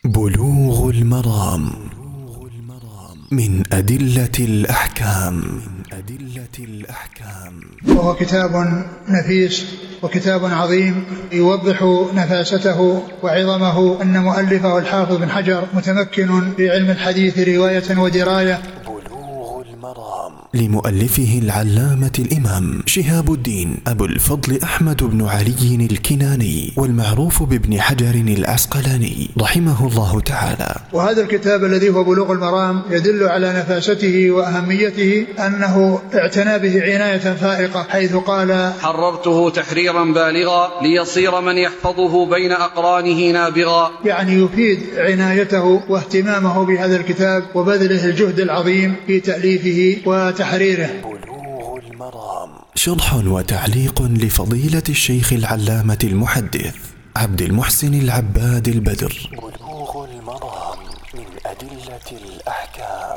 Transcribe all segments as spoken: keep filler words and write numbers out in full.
بلوغ المرام من أدلة الأحكام. وهو كتاب نفيس وكتاب عظيم يوضح نفاسته وعظمه. أن مؤلفه الحافظ بن حجر متمكن في علم الحديث رواية ودراية. لمؤلفه العلامة الإمام شهاب الدين أبو الفضل أحمد بن علي الكناني، والمعروف بابن حجر العسقلاني رحمه الله تعالى. وهذا الكتاب الذي هو بلوغ المرام يدل على نفاسته وأهميته، أنه اعتنى به عناية فائقة، حيث قال: حررته تحريرا بالغا ليصير من يحفظه بين أقرانه نابغا. يعني يفيد عنايته واهتمامه بهذا الكتاب وبذله الجهد العظيم في تأليفه وتحريره. بلوغ المرام شرح وتعليق لفضيلة الشيخ العلامة المحدث عبد المحسن العباد البدر. بلوغ المرام من أدلة الأحكام.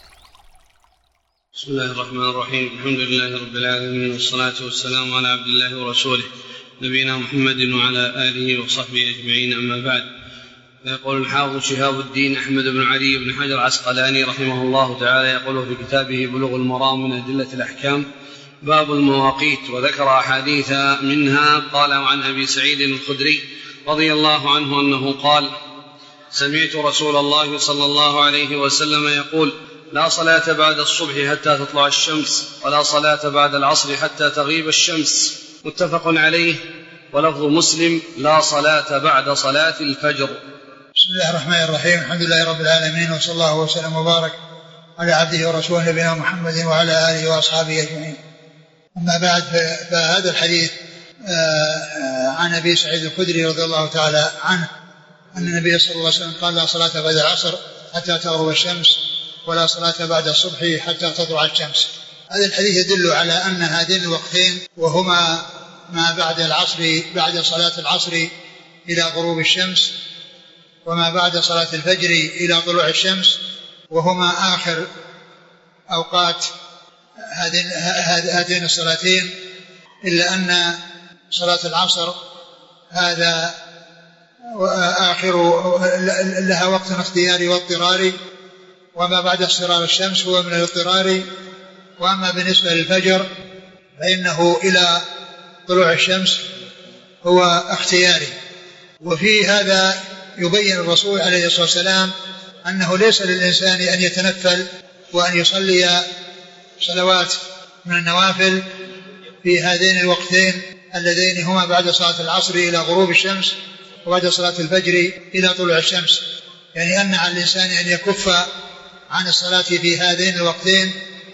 بسم الله الرحمن الرحيم. الحمد لله رب العالمين، والصلاة والسلام على عبد الله ورسوله نبينا محمد وعلى آله وصحبه أجمعين، أما بعد. يقول الحافظ شهاب الدين أحمد بن علي بن حجر العسقلاني رحمه الله تعالى، يقول في كتابه بلوغ المرام من أدلة الأحكام: باب المواقيت. وذكر أحاديث منها. قال: عن أبي سعيد الخدري رضي الله عنه أنه قال: سمعت رسول الله صلى الله عليه وسلم يقول: لا صلاة بعد الصبح حتى تطلع الشمس، ولا صلاة بعد العصر حتى تغيب الشمس. متفق عليه. ولفظ مسلم: لا صلاة بعد صلاة الفجر. بسم الله الرحمن الرحيم. الحمد لله رب العالمين، وصلى الله وسلم وبارك على عبده ورسوله نبينا محمد وعلى آله وأصحابه أجمعين. أما بعد، فهذا الحديث عن أبي سعيد الخدري رضي الله تعالى عنه أن النبي صلى الله عليه وسلم قال: لا صلاة بعد العصر حتى تغرب الشمس، ولا صلاة بعد الصبح حتى تطلع الشمس. هذا الحديث يدل على أن هذين الوقتين، وهما ما بعد العصر، بعد صلاة العصر إلى غروب الشمس، وما بعد صلاة الفجر إلى طلوع الشمس، وهما آخر أوقات هذين الصلاتين، إلا أن صلاة العصر هذا آخر لها وقت اختياري واضطراري، وما بعد اصفرار الشمس هو من الاضطرار. وأما بالنسبة للفجر فإنه إلى طلوع الشمس هو اختياري. وفي هذا يبين الرسول عليه الصلاة والسلام أنه ليس للإنسان أن يتنفل وأن يصلي صلوات من النوافل في هذين الوقتين اللذين هما بعد صلاة العصر إلى غروب الشمس، وبعد صلاة الفجر إلى طلوع الشمس. يعني أن على الإنسان أن يكف عن الصلاة في هذين الوقتين.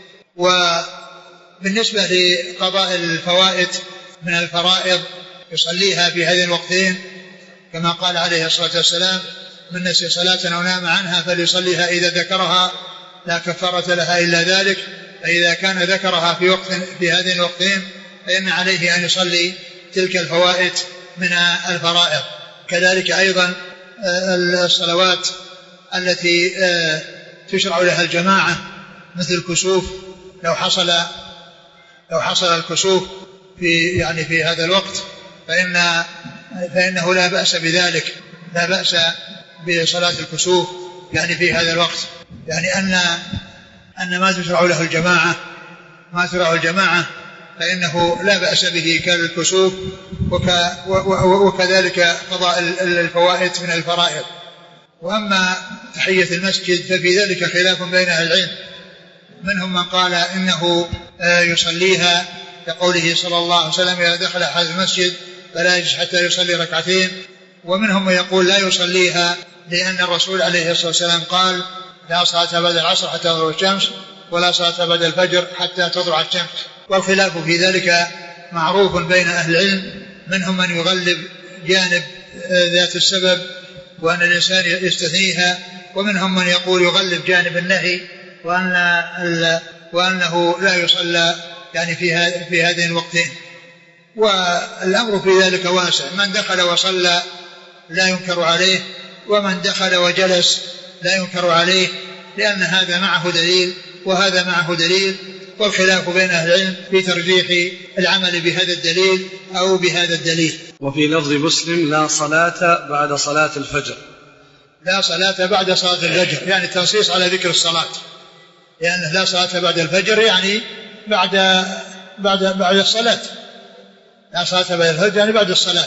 وبالنسبة لقضاء الفوائد من الفرائض يصليها في هذين الوقتين، كما قال عليه الصلاة والسلام: من نسي صلاة أو نام عنها فليصليها إذا ذكرها، لا كفارة لها إلا ذلك. فإذا كان ذكرها في وقت في هذين الوقتين فإن عليه أن يصلي تلك الفوائد من الفرائض. كذلك أيضا الصلوات التي تشرع لها الجماعة، مثل الكسوف، لو حصل لو حصل الكسوف في يعني في هذا الوقت فإن فإنه لا بأس بذلك، لا بأس بصلاة الكسوف يعني في هذا الوقت. يعني أن أن ما تشرع له الجماعة ما تشرع الجماعة فإنه لا بأس به كالكسوف، وكذلك قضاء الفوائد من الفرائض. وأما تحية المسجد ففي ذلك خلاف بين أهل العلم. منهم من قال إنه يصليها كقوله صلى الله عليه وسلم: إذا دخل أحد المسجد فلا يجلس حتى يصلي ركعتين. ومنهم من يقول لا يصليها، لأن الرسول عليه الصلاة والسلام قال: لا صلاة بعد العصر حتى تطلع الشمس، ولا صلاة بعد الفجر حتى تطلع الشمس. والخلاف في ذلك معروف بين أهل العلم. منهم من يغلب جانب ذات السبب وأن الإنسان يستثنيها، ومنهم من يقول يغلب جانب النهي وأن وأنه لا يصلى يعني في في هذين الوقتين. والأمر في ذلك واسع. من دخل وصلى لا ينكر عليه، ومن دخل وجلس لا ينكر عليه، لأن هذا معه دليل وهذا معه دليل. والخلاف بين أهل العلم في ترجيح العمل بهذا الدليل أو بهذا الدليل. وفي لفظ مسلم: لا صلاة بعد صلاة الفجر. لا صلاة بعد صلاة الفجر، يعني تنصيص على ذكر الصلاة، لأن يعني لا صلاة بعد الفجر يعني بعد بعد بعد الصلاة، لا صلاة بعد الفجر يعني بعد الصلاة.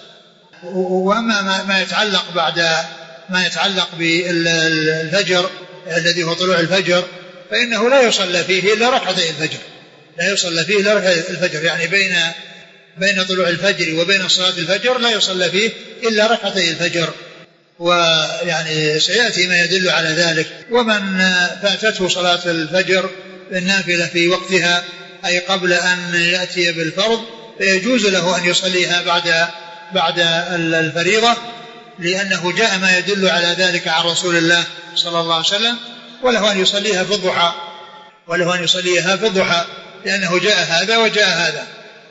وأما ما, ما يتعلق بعد ما يتعلق بالفجر الذي هو طلوع الفجر فإنه لا يصلى فيه إلا ركعتي الفجر، لا يصلى فيه إلا ركعتي الفجر، يعني بين بين طلوع الفجر وبين صلاة الفجر لا يصلى فيه إلا ركعتي الفجر. ويعني سيأتي ما يدل على ذلك. ومن فاتته صلاة الفجر النافلة في وقتها أي قبل أن يأتي بالفرض فيجوز له أن يصليها بعد بعد الفريضة، لأنه جاء ما يدل على ذلك عن رسول الله صلى الله عليه وسلم، وله أن يصليها في الضحى، وله أن يصليها في الضحى لأنه جاء هذا وجاء هذا.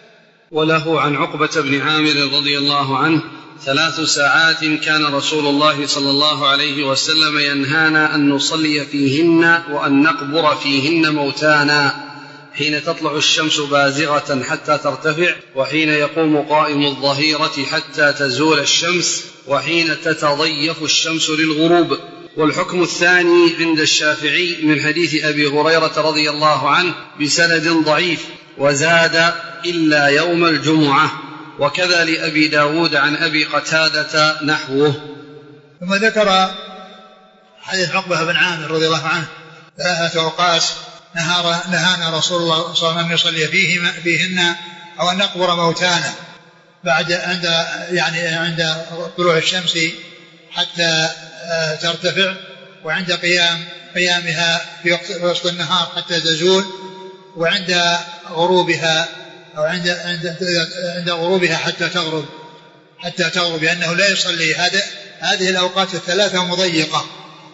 وله عن عقبة بن عامر رضي الله عنه: ثلاث ساعات كان رسول الله صلى الله عليه وسلم ينهانا أن نصلي فيهن وأن نقبر فيهن موتانا، حين تطلع الشمس بازغة حتى ترتفع، وحين يقوم قائم الظهيرة حتى تزول الشمس، وحين تتضيف الشمس للغروب. والحكم الثاني عند الشافعي من حديث أبي هريرة رضي الله عنه بسند ضعيف، وزاد إلا يوم الجمعة، وكذا لأبي داود عن أبي قتادة نحوه. ثم ذكر حديث عقبة بن عامر رضي الله عنه: ثلاثة أوقات نهانا رسول الله صلى الله عليه وسلم يصلي فيهن أو أن نقبر موتانا، بعد عند يعني عند طلوع الشمس حتى ترتفع، وعند قيام قيامها في وسط النهار حتى تزول، وعند غروبها أو عند عند عند غروبها حتى تغرب حتى تغرب لأنه لا يصلي. هذا هذه الأوقات الثلاثة مضيقة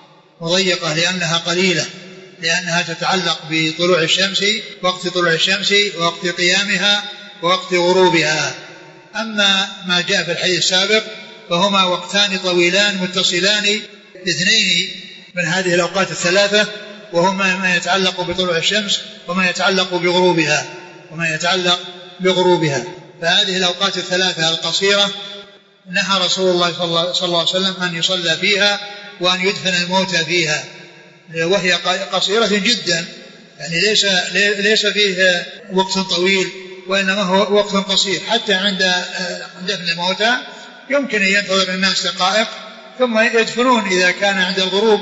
مضيقة لأنها قليلة، لأنها تتعلق بطلوع الشمس، وقت طلوع الشمس، ووقت قيامها، ووقت غروبها. أما ما جاء في الحديث السابق فهما وقتان طويلان متصلان اثنين من هذه الأوقات الثلاثة، وهما ما يتعلق بطلوع الشمس وما يتعلق بغروبها وما يتعلق بغروبها. فهذه الأوقات الثلاثة القصيرة نهى رسول الله صلى الله عليه وسلم أن يصلى فيها وأن يدفن الموتى فيها، وهي قصيرة جدا، يعني ليس ليس فيه وقت طويل، وإنما هو وقت قصير. حتى عند دفن الموتى يمكن أن ينتظر الناس دقائق ثم يدفنون إذا كان عند الغروب،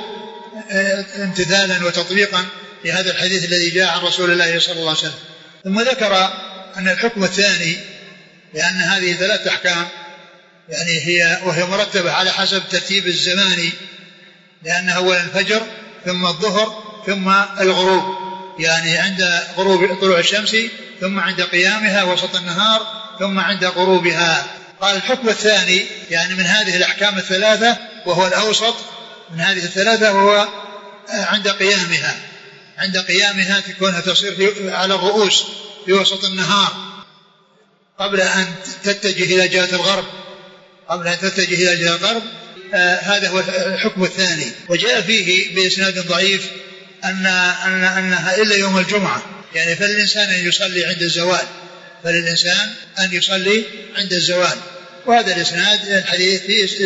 امتثالا وتطبيقا لهذا الحديث الذي جاء عن رسول الله صلى الله عليه وسلم. ثم ذكر أن الحكم الثاني، لأن هذه ثلاث أحكام يعني هي وهي مرتبة على حسب ترتيب الزماني، لأن أولا الفجر ثم الظهر ثم الغروب، يعني عند غروب طلوع الشمس، ثم عند قيامها وسط النهار، ثم عند غروبها. قال الحكم الثاني يعني من هذه الأحكام الثلاثة وهو الأوسط من هذه الثلاثة، وهو عند قيامها عند قيامها تكونها تصير على الرؤوس في وسط النهار قبل أن تتجه إلى جهة الغرب قبل أن تتجه إلى جهة الغرب. آه هذا هو الحكم الثاني. وجاء فيه بإسناد ضعيف أن أن أنها إلا يوم الجمعة، يعني فالإنسان أن يصلي عند الزوال فللإنسان أن يصلي عند الزوال. وهذا الإسناد الحديث فيه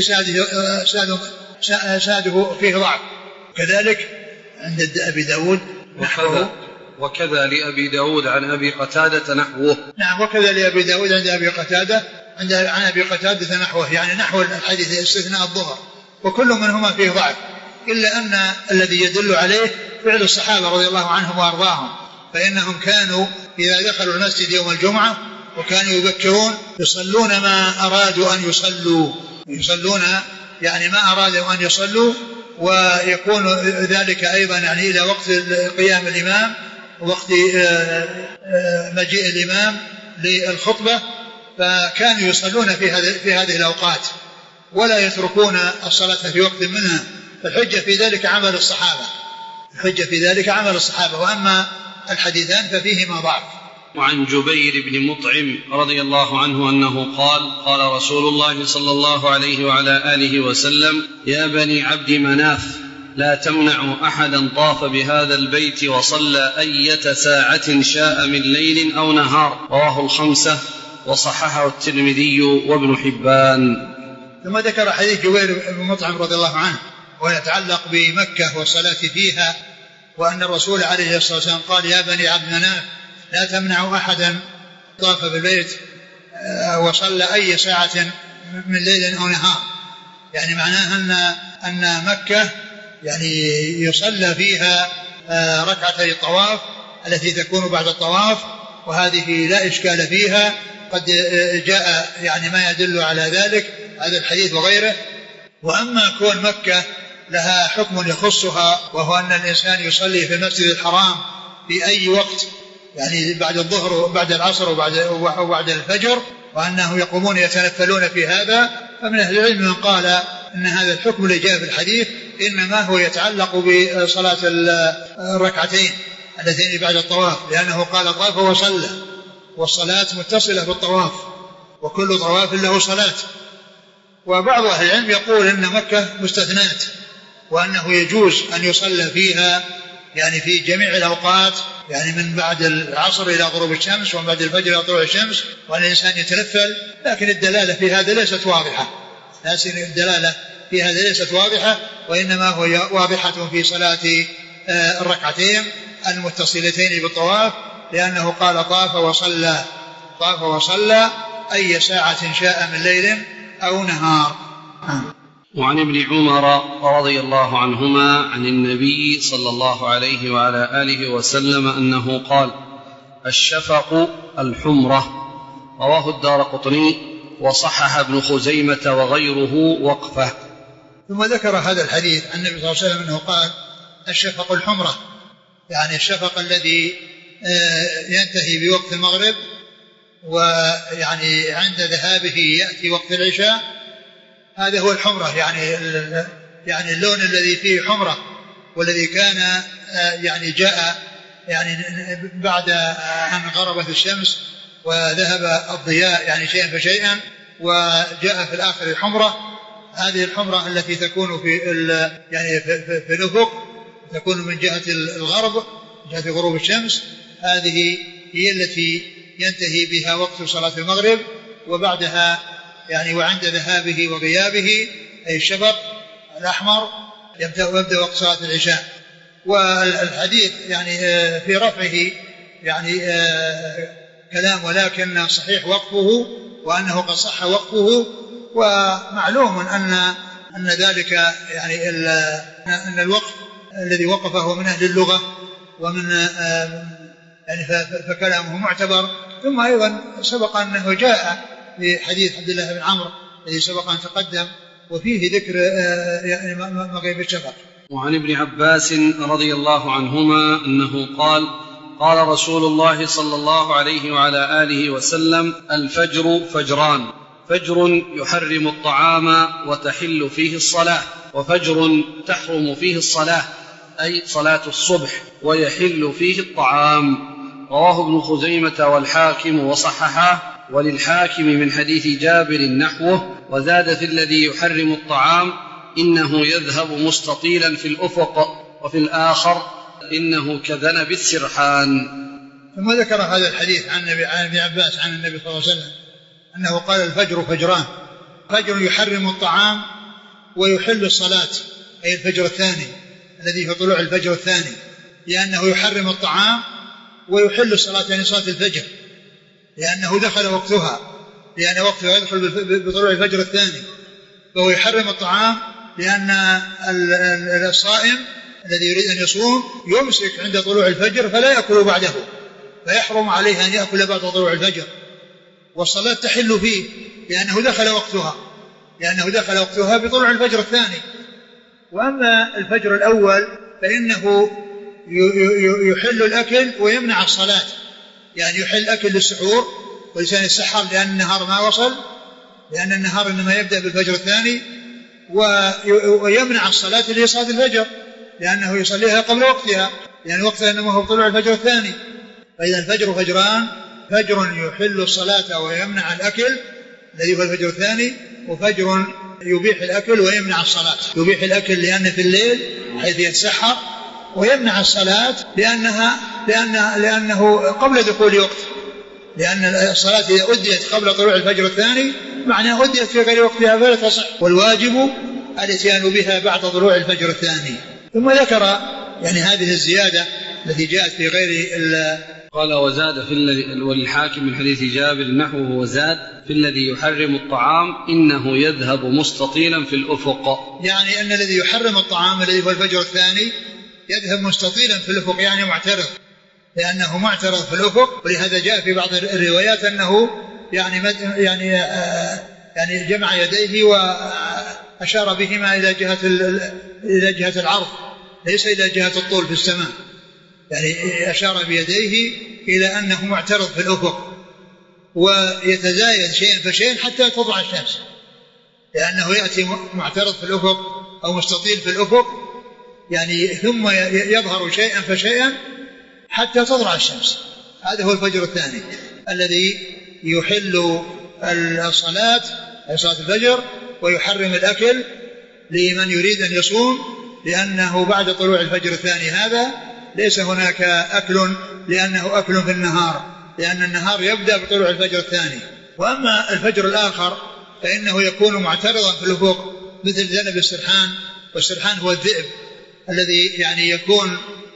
إسناده فيه ضعف. كذلك عند أبي داود وكذا, وكذا لأبي داود عن أبي قتادة نحوه. نعم، وكذا لأبي داود عند أبي قتادة عند عن أبي قتادة نحوه، يعني نحو الحديث استثناء الظهر، وكل منهما فيه ضعف، إلا أن الذي يدل عليه فعل الصحابة رضي الله عنهم وأرضاهم، فإنهم كانوا إذا دخلوا المسجد يوم الجمعة وكانوا يبكرون يصلون ما أرادوا أن يصلوا يصلون يعني ما أرادوا أن يصلوا، ويكون ذلك أيضا يعني إلى وقت قيام الإمام ووقت مجيء الإمام للخطبة، فكانوا يصلون في هذه في هذه الأوقات ولا يتركون الصلاة في وقت منها. فالحجة في ذلك عمل الصحابة الحجة في ذلك عمل الصحابة وأما الحديثان ففيهما ضعف. وعن جبير بن مطعم رضي الله عنه أنه قال: قال رسول الله صلى الله عليه وعلى آله وسلم: يا بني عبد مناف لا تمنعوا أحدا طاف بهذا البيت وصلى أية ساعة شاء من ليل أو نهار. رواه الخمسة وصححه الترمذي وابن حبان. ثم ذكر حديث جبير بن مطعم رضي الله عنه ويتعلق بمكة والصلاة فيها، وأن الرسول عليه الصلاة والسلام قال يا بني عبد مناف لا تمنعوا أحدا طاف بالبيت وصلى أي ساعة من ليل أو نهار، يعني معناها أن أن مكة يعني يصلى فيها ركعتي الطواف التي تكون بعد الطواف، وهذه لا إشكال فيها، قد جاء يعني ما يدل على ذلك هذا الحديث وغيره. وأما كون مكة لها حكم يخصها، وهو أن الإنسان يصلي في المسجد الحرام في أي وقت، يعني بعد الظهر وبعد العصر وبعد, وبعد الفجر، وأنه يقومون يتنفلون في هذا، فمن أهل العلم من قال أن هذا الحكم اللي جاء في الحديث إنما هو يتعلق بصلاة الركعتين اللتين بعد الطواف، لأنه قال طاف وصلى، والصلاة متصلة بالطواف، وكل طواف له صلاة. وبعض أهل العلم يقول إن مكة مستثنات، وأنه يجوز أن يصلى فيها يعني في جميع الأوقات، يعني من بعد العصر إلى غروب الشمس ومن بعد الفجر إلى طلوع الشمس، وأن الإنسان يتنفل. لكن الدلالة في هذا ليست واضحة، لكن الدلالة في هذا ليست واضحة، وإنما هو واضحة في صلاة الركعتين المتصلتين بالطواف، لأنه قال طاف وصلى، طاف وصلى أي ساعة شاء من ليل أو نهار. وعن ابن عمر رضي الله عنهما عن النبي صلى الله عليه وعلى آله وسلم أنه قال الشفق الحمرة، رواه الدارقطني وصحح ابن خزيمة وغيره وقفه. ثم ذكر هذا الحديث عن النبي صلى الله عليه وسلم أنه قال الشفق الحمرة، يعني الشفق الذي ينتهي بوقت المغرب، ويعني عند ذهابه يأتي وقت العشاء، هذا هو الحمرة، يعني يعني اللون الذي فيه حمرة، والذي كان يعني جاء يعني بعد أن غربت الشمس وذهب الضياء يعني شيئا فشيئا، وجاء في الآخر الحمرة. هذه الحمرة التي تكون في يعني في الأفق، تكون من جهة الغرب، جهة غروب الشمس، هذه هي التي ينتهي بها وقت صلاة المغرب، وبعدها يعني وعند ذهابه وغيابه أي الشفق الأحمر يبدأ وقت صلاة العشاء. والحديث يعني في رفعه يعني كلام، ولكن صحيح وقفه، وأنه قد صح وقفه. ومعلوم أن أن ذلك يعني أن الوقف الذي وقفه من أهل اللغة ومن يعني فكلامه معتبر. ثم أيضا سبق أنه جاء في حديث عبد الله بن عمرو الذي سبق أن تقدم، وفيه ذكر يعني مغيب الشفق. وعن ابن عباس رضي الله عنهما أنه قال قال رسول الله صلى الله عليه وعلى آله وسلم الفجر فجران، فجر يحرم الطعام وتحل فيه الصلاة، وفجر تحرم فيه الصلاة أي صلاة الصبح ويحل فيه الطعام. رواه ابن خزيمة والحاكم وصححه، وللحاكم من حديث جابر نحوه، وزاد في الذي يحرم الطعام إنه يذهب مستطيلا في الأفق، وفي الآخر إنه كذنب السرحان. ثم ذكر هذا الحديث عن ابن عباس عن النبي صلى الله عليه وسلم أنه قال الفجر فجران، فجر يحرم الطعام ويحل الصلاة، أي الفجر الثاني الذي هو طلوع الفجر الثاني، لأنه يحرم الطعام ويحل الصلاة يعني صلاة الفجر، لأنه دخل وقتها، لأن وقتها يدخل بطلوع الفجر الثاني. فهو يحرم الطعام لأن الصائم الذي يريد أن يصوم يمسك عند طلوع الفجر فلا يأكل بعده، فيحرم عليه أن يأكل بعد طلوع الفجر. والصلاة تحل فيه لأنه دخل وقتها، لأنه دخل وقتها بطلوع الفجر الثاني. وأما الفجر الأول فإنه يحل الأكل ويمنع الصلاة، يعني يحل أكل للسحور ولسان السحر لأن النهار ما وصل، لأن النهار إنما يبدأ بالفجر الثاني، ويمنع الصلاة اللي هي صلاة الفجر لأنه يصليها قبل وقتها، لأن وقتها إنما هو طلوع الفجر الثاني. فإذا الفجر فجران، فجر يحل الصلاة ويمنع الأكل الذي هو الفجر الثاني، وفجر يبيح الأكل ويمنع الصلاة. يبيح الأكل لأنه في الليل حيث يتسحر، ويمنع الصلاة لأنها لأنه, لأنه قبل دخول وقت، لأن الصلاة إذا أديت قبل طلوع الفجر الثاني معناه أديت في غير وقتها فلا تصح. والواجب الاتيان بها بعد طلوع الفجر الثاني. ثم ذكر يعني هذه الزيادة التي جاءت في غير قال وزاد في الذي والحاكم من حديث جابر نحوه وزاد في الذي يحرم الطعام إنه يذهب مستطيلا في الأفق، يعني أن الذي يحرم الطعام الذي هو الفجر الثاني يذهب مستطيلا في الأفق، يعني معترض، لأنه معترض في الأفق. ولهذا جاء في بعض الروايات أنه يعني يعني يعني جمع يديه وأشار بهما إلى جهة إلى جهة العرض ليس إلى جهة الطول في السماء، يعني أشار بيديه إلى أنه معترض في الأفق ويتزايد شيئا فشيئا حتى تطلع الشمس، لأنه يأتي معترض في الأفق أو مستطيل في الأفق يعني ثم يظهر شيئا فشيئا حتى تطلع الشمس. هذا هو الفجر الثاني الذي يحل الصلاة صلاة الفجر ويحرم الأكل لمن يريد أن يصوم، لأنه بعد طلوع الفجر الثاني هذا ليس هناك أكل، لأنه أكل في النهار، لأن النهار يبدأ بطلوع الفجر الثاني. وأما الفجر الآخر فإنه يكون معترضا في الأفق مثل ذنب السرحان، والسرحان هو الذئب الذي يعني يكون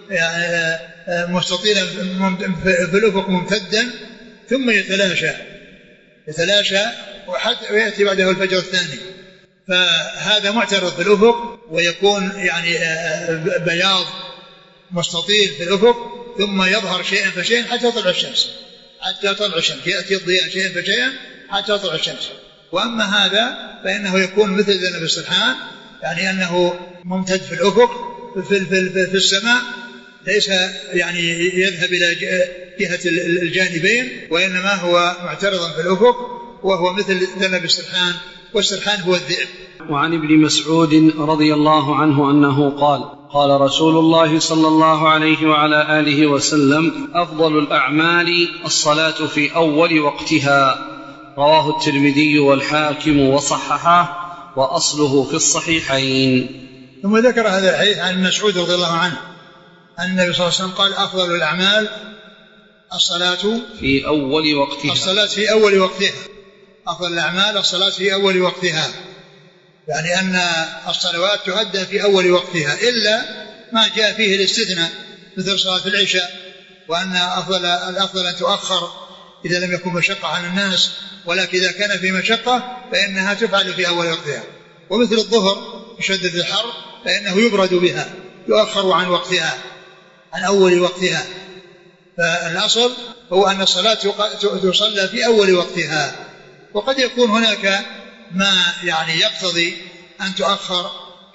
مستطيلا في الأفق ممتدا ثم يتلاشى يتلاشى وحتى ويأتي بعده الفجر الثاني. فهذا معترض في الأفق ويكون يعني بياض مستطيل في الأفق ثم يظهر شيئا فشيئا حتى تطلع الشمس حتى تطلع الشمس يأتي الضياء شيئا فشيئا حتى تطلع الشمس. وأما هذا فإنه يكون مثل ذنب السرحان، يعني أنه ممتد في الأفق في, في, في السماء، ليس يعني يذهب إلى جهة الجانبين، وإنما هو معترضا في الأفق وهو مثل ذنب السرحان، والسرحان هو الذئب. وعن ابن مسعود رضي الله عنه أنه قال قال رسول الله صلى الله عليه وعلى آله وسلم أفضل الأعمال الصلاة في أول وقتها، رواه الترمذي والحاكم وصححه وأصله في الصحيحين. ثم ذكر هذا الحديث عن مسعود رضي الله عنه أن النبي صلى الله عليه وسلم قال أفضل الأعمال الصلاة في أول وقتها الصلاة في أول وقتها أفضل الأعمال الصلاة في أول وقتها، يعني أن الصلوات تؤدى في أول وقتها إلا ما جاء فيه الاستثناء مثل صلاة العشاء، وأن أفضل الأفضل أن تؤخر إذا لم يكن مشقة عن الناس، ولكن إذا كان في مشقة فإنها تفعل في أول وقتها. ومثل الظهر بشدة الحر فإنه يبرد بها يؤخر عن وقتها عن أول وقتها. فالأصل هو أن الصلاة تصلى في أول وقتها، وقد يكون هناك ما يعني يقتضي أن تؤخر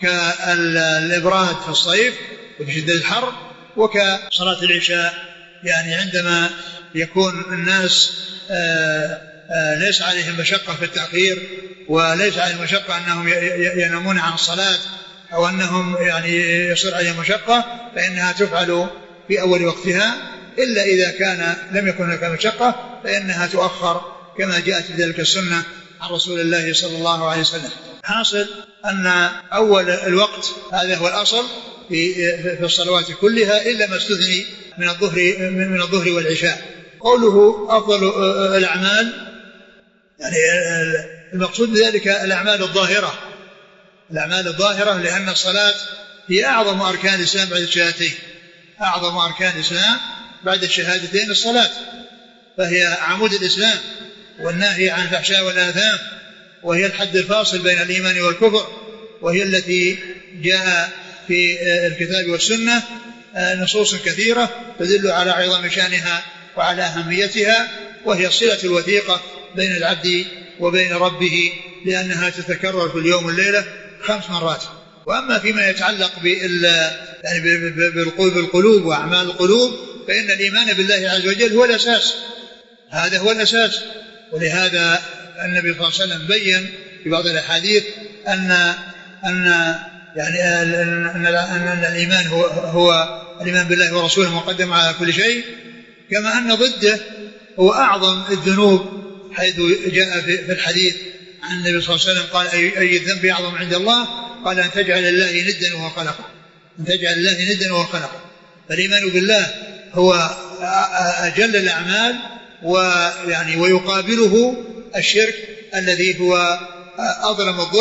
كالإبراد في الصيف وبشدة الحر، وكصلاة العشاء يعني عندما يكون الناس آآ آآ ليس عليهم مشقة في التأخير وليس عليهم مشقة أنهم ينامون عن الصلاة أو أنهم يعني يصير عليهم مشقة، فإنها تفعل في أول وقتها، إلا إذا كان لم يكن هناك مشقة فإنها تؤخر كما جاءت بذلك السنة عن رسول الله صلى الله عليه وسلم. حاصل أن أول الوقت هذا هو الأصل في في الصلوات كلها إلا ما استثني من الظهر من الظهر والعشاء. قوله أفضل الأعمال يعني المقصود بذلك الأعمال الظاهرة الأعمال الظاهرة لأن الصلاة هي أعظم أركان الإسلام بعد الشهادتين أعظم أركان الإسلام بعد الشهادتين الصلاة، فهي عمود الإسلام والناهي عن الفحشاء والآثام، وهي الحد الفاصل بين الإيمان والكفر، وهي التي جاء في الكتاب والسنة نصوص كثيرة تدل على عظم شأنها وعلى أهميتها، وهي الصلة الوثيقة بين العبد وبين ربه، لأنها تتكرر في اليوم والليلة خمس مرات. وأما فيما يتعلق يعني بالقلوب وأعمال القلوب فإن الإيمان بالله عز وجل هو الأساس، هذا هو الأساس. ولهذا النبي صلى الله عليه وسلم بين في بعض الأحاديث أن أن يعني أن, أن الإيمان هو, هو الإيمان بالله ورسوله مقدم على كل شيء، كما أن ضده هو أعظم الذنوب، حيث جاء في الحديث عن النبي صلى الله عليه وسلم قال أي الذنب أعظم عند الله؟ قال أن تجعل الله ندا وهو خلقه أن تجعل الله ندا وهو خلقه. فالإيمان بالله هو أجل الأعمال، ويعني ويقابله الشرك الذي هو أظلم الظلم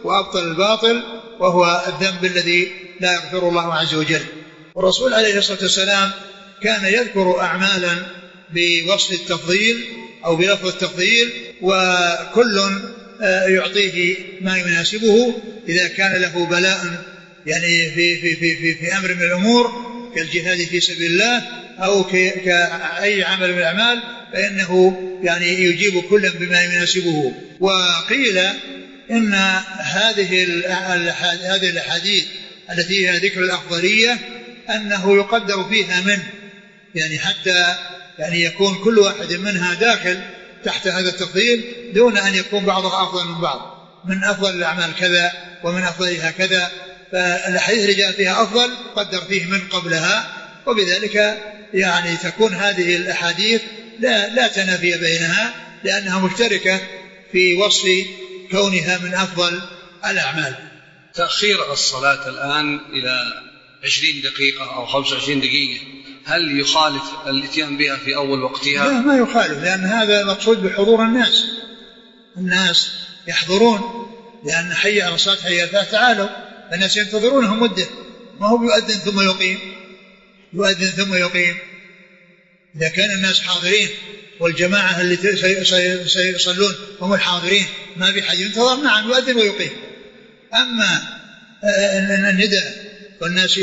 وأبطل الباطل، وهو الذنب الذي لا يغفر الله عز وجل. والرسول عليه الصلاة والسلام كان يذكر أعمالا بوصف التفضيل أو بلفظ التفضيل، وكل يعطيه ما يناسبه إذا كان له بلاء يعني في, في, في, في, في أمر من الأمور كالجهاد في سبيل الله أو كأي عمل من الأعمال، فإنه يعني يجيب كلا بما يناسبه. وقيل إن هذه هذه الأحاديث التي هي ذكر الأفضلية أنه يقدر فيها منه، يعني حتى يعني يكون كل واحد منها داخل تحت هذا التفضيل دون أن يكون بعضها أفضل من بعض، من أفضل الأعمال كذا ومن أفضلها كذا. فالحديث اللي جاء فيها أفضل قدر فيه من قبلها، وبذلك يعني تكون هذه الأحاديث لا, لا تنافي بينها، لأنها مشتركة في وصف كونها من أفضل الأعمال. تأخير الصلاة الآن إلى عشرين دقيقة أو خمسة وعشرين دقيقة هل يخالف الاتيان بها في أول وقتها؟ لا، ما يخالف، لأن هذا مقصود بحضور الناس. الناس يحضرون، لأن حي على الصلاة حي على الفلاح تعالوا، الناس ينتظرونهم مدة، ما هو يؤذن ثم يقيم يؤذن ثم يقيم. إذا كان الناس حاضرين والجماعة اللي سيصلون هم الحاضرين ما في حد ينتظر، نعم يؤذن ويقيم. أما النداء والناس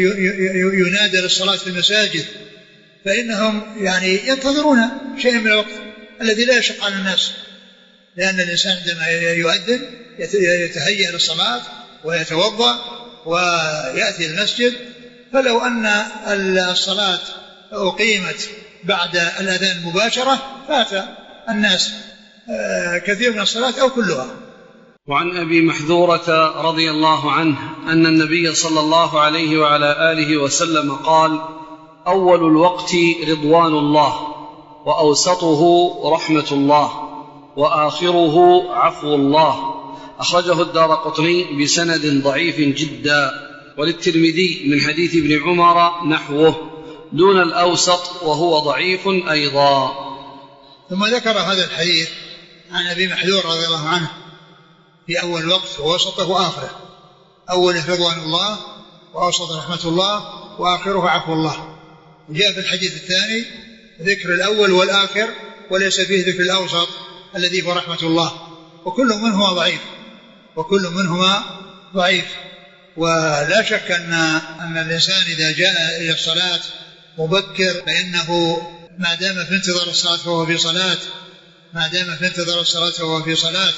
ينادى للصلاة في المساجد فإنهم يعني ينتظرون شيء من الوقت الذي لا يشق على الناس، لأن الإنسان عندما يؤذن يتهيأ للصلاة ويتوضأ ويأتي المسجد. فلو أن الصلاة أقيمت بعد الأذان مباشرة فات الناس كثير من الصلاة أو كلها. وعن أبي محذورة رضي الله عنه أن النبي صلى الله عليه وعلى آله وسلم قال: أول الوقت رضوان الله، وأوسطه رحمة الله، وآخره عفو الله. أخرجه الدارقطني بسند ضعيف جدا، وللترمذي من حديث ابن عمر نحوه دون الأوسط وهو ضعيف أيضا. ثم ذكر هذا الحديث عن أبي محذور رضي الله عنه في أول وقت ووسطه وآخره. أوله رضوان الله، وأوسط رحمة الله، وآخره عفو الله. وجاء في الحديث الثاني ذكر الأول والآخر وليس فيه ذكر الأوسط الذي هو رحمة الله، وكل منهما ضعيف وكل منهما ضعيف. ولا شك أن, أن الإنسان إذا جاء إلى الصلاة مبكر فإنه ما دام في انتظار الصلاة فهو في صلاة ما دام في انتظار الصلاة فهو في صلاة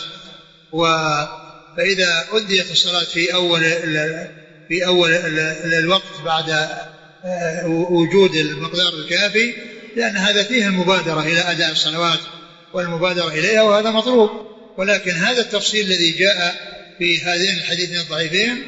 فإذا أديت الصلاة في أول في أول الوقت بعد وجود المقدار الكافي، لأن هذا فيه المبادرة إلى أداء الصلوات والمبادرة إليها، وهذا مطلوب. ولكن هذا التفصيل الذي جاء في هذين الحديثين الضعيفين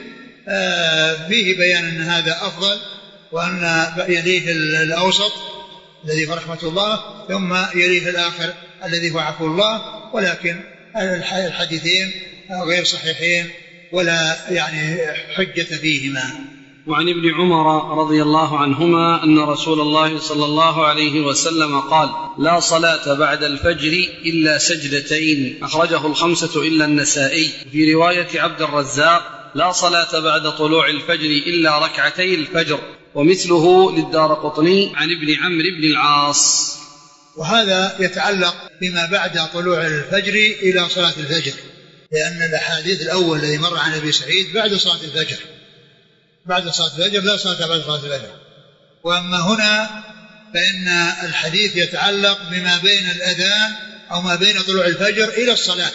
فيه بيان أن هذا أفضل، وأن يليه الأوسط الذي هو رحمة الله، ثم يليه الآخر الذي هو عفو الله. ولكن الحديثين غير صحيحين ولا يعني حجة فيهما. وعن ابن عمر رضي الله عنهما أن رسول الله صلى الله عليه وسلم قال: لا صلاة بعد الفجر إلا سجدتين. أخرجه الخمسة إلا النسائي. في رواية عبد الرزاق: لا صلاة بعد طلوع الفجر إلا ركعتي الفجر. ومثله للدارقطني عن ابن عمرو بن العاص. وهذا يتعلق بما بعد طلوع الفجر إلى صلاة الفجر، لأن الحديث الأول الذي مر عن أبي سعيد بعد صلاة الفجر بعد صلاة الفجر لا صلاة بعد صلاة الفجر. وأما هنا فإن الحديث يتعلق بما بين الأذان أو ما بين طلوع الفجر إلى الصلاة،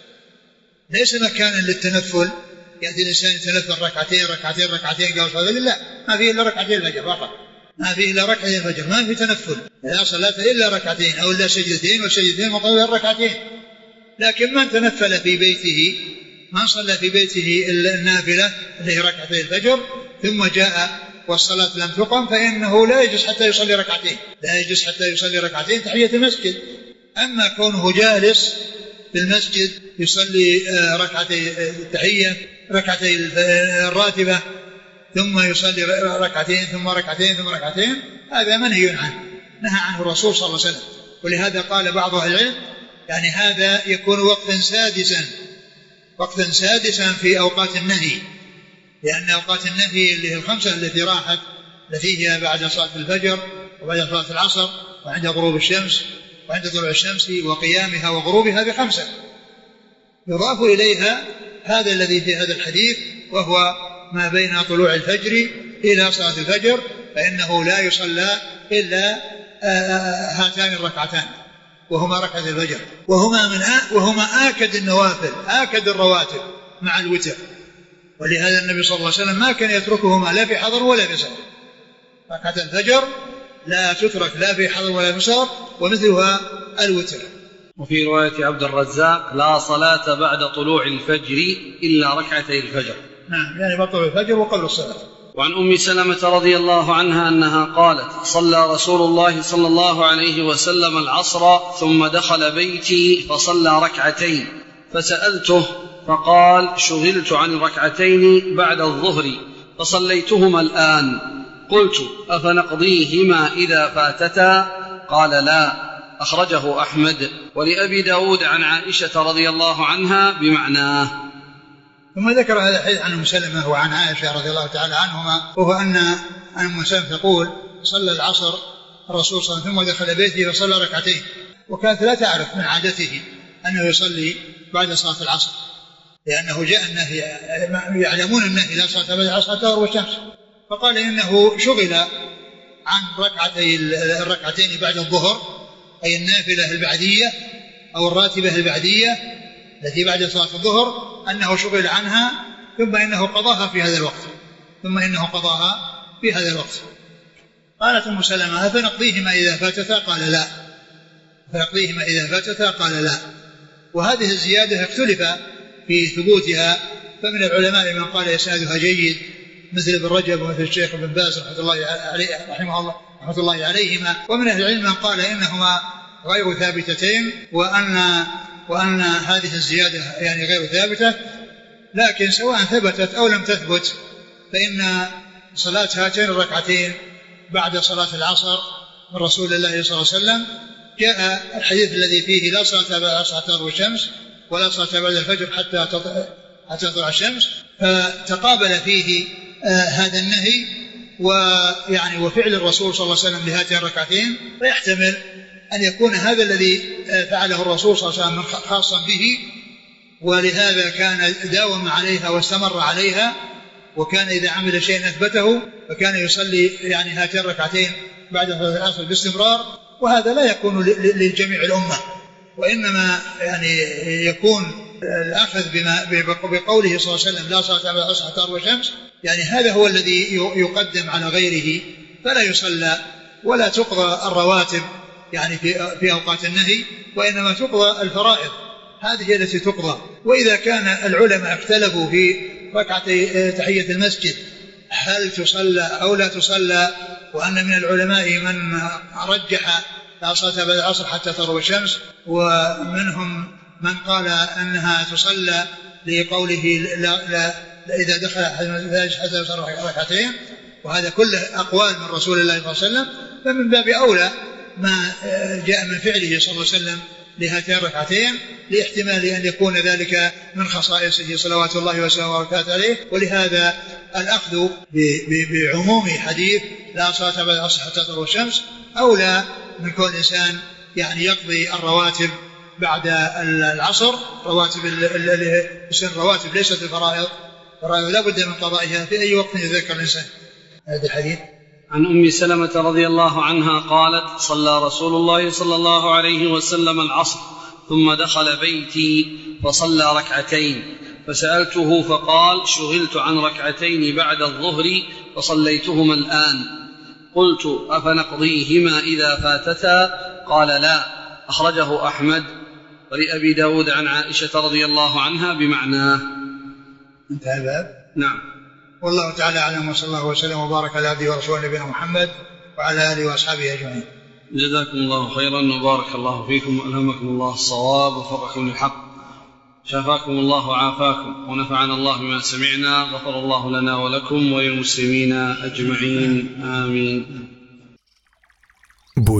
ليس مكانا للتنفل، يأتي الإنسان يتنفل ركعتين ركعتين ركعتين قبل صلاة الفجر، لا، ما فيه إلا ركعتين الفجر فقط، ما فيه إلا ركعتين الفجر، ما في تنفل، لا صلاة إلا ركعتين أو إلا سجدتين، والسجدتين مقابل الركعتين. لكن من تنفل في بيته، من صلى في بيته النافلة اللي هي ركعتي الفجر ثم جاء والصلاة لم تقم، فإنه لا يجلس حتى يصلي ركعتين لا يجلس حتى يصلي ركعتين تحية المسجد. أما كونه جالس في المسجد يصلي ركعتي التحية ركعتي الراتبة ثم يصلي ركعتين ثم ركعتين ثم ركعتين، هذا منهي عنه، نهى عنه الرسول صلى الله عليه وسلم. ولهذا قال بعض أهل العلم يعني هذا يكون وقتا سادسا، وقتا سادسا في أوقات النهي، لأن أوقات النهي اللي هي الخمسة التي راحت التي هي بعد صلاة الفجر وبعد صلاة العصر وعند غروب الشمس وعند طلوع الشمس وقيامها وغروبها بخمسة، يضاف إليها هذا الذي في هذا الحديث وهو ما بين طلوع الفجر إلى صلاة الفجر، فإنه لا يصلى إلا هاتان الركعتان وهما ركعة الفجر، وهما من آ... وهما آكد النوافل آكد الرواتب مع الوتر، ولهذا النبي صلى الله عليه وسلم ما كان يتركهما لا في حضر ولا في سفر. ركعة الفجر لا تترك لا في حضر ولا في سفر، ومثلها الوتر. وفي رواية عبد الرزاق لا صلاة بعد طلوع الفجر إلا ركعتي الفجر. نعم، يعني بعد طلوع الفجر وقبل الصلاة. وعن أم سلمة رضي الله عنها أنها قالت: صلى رسول الله صلى الله عليه وسلم العصر ثم دخل بيتي فصلى ركعتين، فسألته فقال: شغلت عن ركعتين بعد الظهر فصليتهما الآن. قلت: أفنقضيهما إذا فاتتا؟ قال: لا. أخرجه أحمد ولأبي داود عن عائشة رضي الله عنها بمعناه. ثم ذكر هذا الحديث عن أم سلمة وعن عائشة رضي الله تعالى عنهما، وهو أن أم سلمة تقول: صلى العصر الرسول صلى الله عليه وسلم ثم دخل بيته فصلى ركعتين، وكانت لا تعرف من عادته أنه يصلي بعد صلاة العصر، لأنه جاء النهي، يعلمون النهي لا صلاة بعد العصر حتى تغرب الشمس، فقال إنه شغل عن ركعتي الركعتين بعد الظهر، أي النافلة البعدية أو الراتبة البعدية التي بعد صلاة الظهر، أنه شغل عنها ثم إنه قضاها في هذا الوقت ثم إنه قضاها في هذا الوقت. قالت أم سلمة: فنقضيهما إذا فاتتا؟ قال: لا. فنقضيهما إذا فاتتا؟ قال: لا. وهذه الزيادة اختلف في ثبوتها، فمن العلماء من قال إسنادها جيد مثل ابن رجب ومثل الشيخ ابن باز رحمة الله عليه رحمه الله رحمة الله عليهما، ومن أهل العلم من قال إنهما غير ثابتتين، وأن وأن هذه الزيادة يعني غير ثابتة، لكن سواء ثبتت أو لم تثبت فإن صلاة هاتين الركعتين بعد صلاة العصر من رسول الله صلى الله عليه وسلم جاء الحديث الذي فيه لا صلاة بعد العصر حتى تغرب الشمس ولا صلاة بعد الفجر حتى حتى تطلع الشمس، فتقابل فيه آه هذا النهي ويعني وفعل الرسول صلى الله عليه وسلم لهاتين الركعتين، فيحتمل أن يكون هذا الذي فعله الرسول صلى الله عليه وسلم خاصا به، ولهذا كان داوم عليها واستمر عليها، وكان إذا عمل شيء أثبته فكان يصلي يعني هاتين الركعتين بعد العصر باستمرار، وهذا لا يكون لجميع الأمة، وإنما يعني يكون الأخذ بما بقوله صلى الله عليه وسلم لا صلاة بعد العصر حتى تغرب الشمس، يعني هذا هو الذي يقدم على غيره، فلا يصلى ولا تقضى الرواتب يعني في في أوقات النهي، وإنما تقضى الفرائض، هذه هي التي تقضى. وإذا كان العلماء اختلفوا في ركعتي تحية المسجد هل تصلى أو لا تصلى، وأن من العلماء من رجح لا صلاة بعد العصر حتى تغرب الشمس، ومنهم من قال أنها تصلى لقوله لا لا إذا دخل أحد المسجد حتى يصلي ركعتين، وهذا كله أقوال من رسول الله صلى الله عليه وسلم، فمن باب أولى ما جاء من فعله صلى الله عليه وسلم لهاتين الركعتين، لاحتمال أن يكون ذلك من خصائصه صلوات الله وسلامه وبركاته عليه. ولهذا الأخذ بعموم حديث لا صلاة بعد العصر حتى تغرب الشمس أولى من كون الإنسان يعني يقضي الرواتب بعد العصر، رواتب الرواتب ليست الفرائض، فرائض لا بد من قضائها في أي وقت يذكر الإنسان. هذا الحديث عن أم سلمة رضي الله عنها قالت: صلى رسول الله صلى الله عليه وسلم العصر ثم دخل بيتي فصلى ركعتين، فسألته فقال: شغلت عن ركعتين بعد الظهر فصليتهما الآن. قلت: أفنقضيهما إذا فاتتا؟ قال: لا. أخرجه أحمد ولأبي داود عن عائشة رضي الله عنها بمعناه. انتهى الباب. نعم. والله تعالى أعلم، وصلى الله وسلم وبارك على عبده ورسوله نبينا محمد وعلى آله وأصحابه أجمعين. جزاكم الله خيرا وبارك الله فيكم وألهمكم الله الصواب ووفقكم للحق، شفاكم الله وعافاكم ونفعنا الله بما سمعنا، غفر الله لنا ولكم وللمسلمين أجمعين، آمين.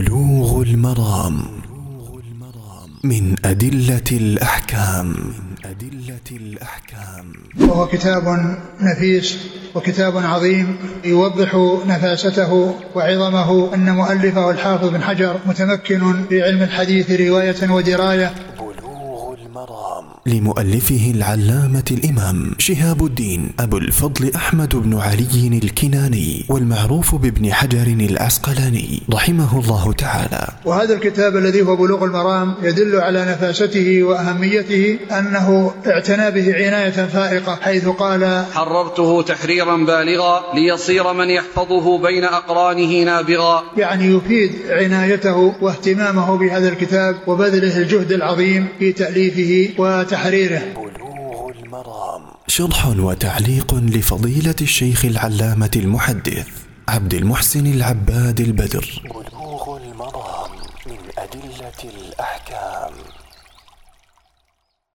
بلوغ المرام من أدلة الأحكام. أدلة الأحكام. وهو كتاب نفيس وكتاب عظيم يوضح نفاسته وعظمه. أن مؤلفه الحافظ بن حجر متمكن في علم الحديث رواية ودراية. بلوغ المرام لمؤلفه العلامة الإمام شهاب الدين أبو الفضل أحمد بن علي الكناني والمعروف بابن حجر العسقلاني رحمه الله تعالى. وهذا الكتاب الذي هو بلوغ المرام يدل على نفاسته وأهميته، أنه اعتنى به عناية فائقة، حيث قال: حررته تحريرا بالغا ليصير من يحفظه بين أقرانه نابغا. يعني يفيد عنايته واهتمامه بهذا الكتاب وبذله الجهد العظيم في تأليفه وتحريره. بلوغ المرام شرح وتعليق لفضيلة الشيخ العلامة المحدث عبد المحسن العباد البدر. بلوغ المرام من أدلة الأحكام.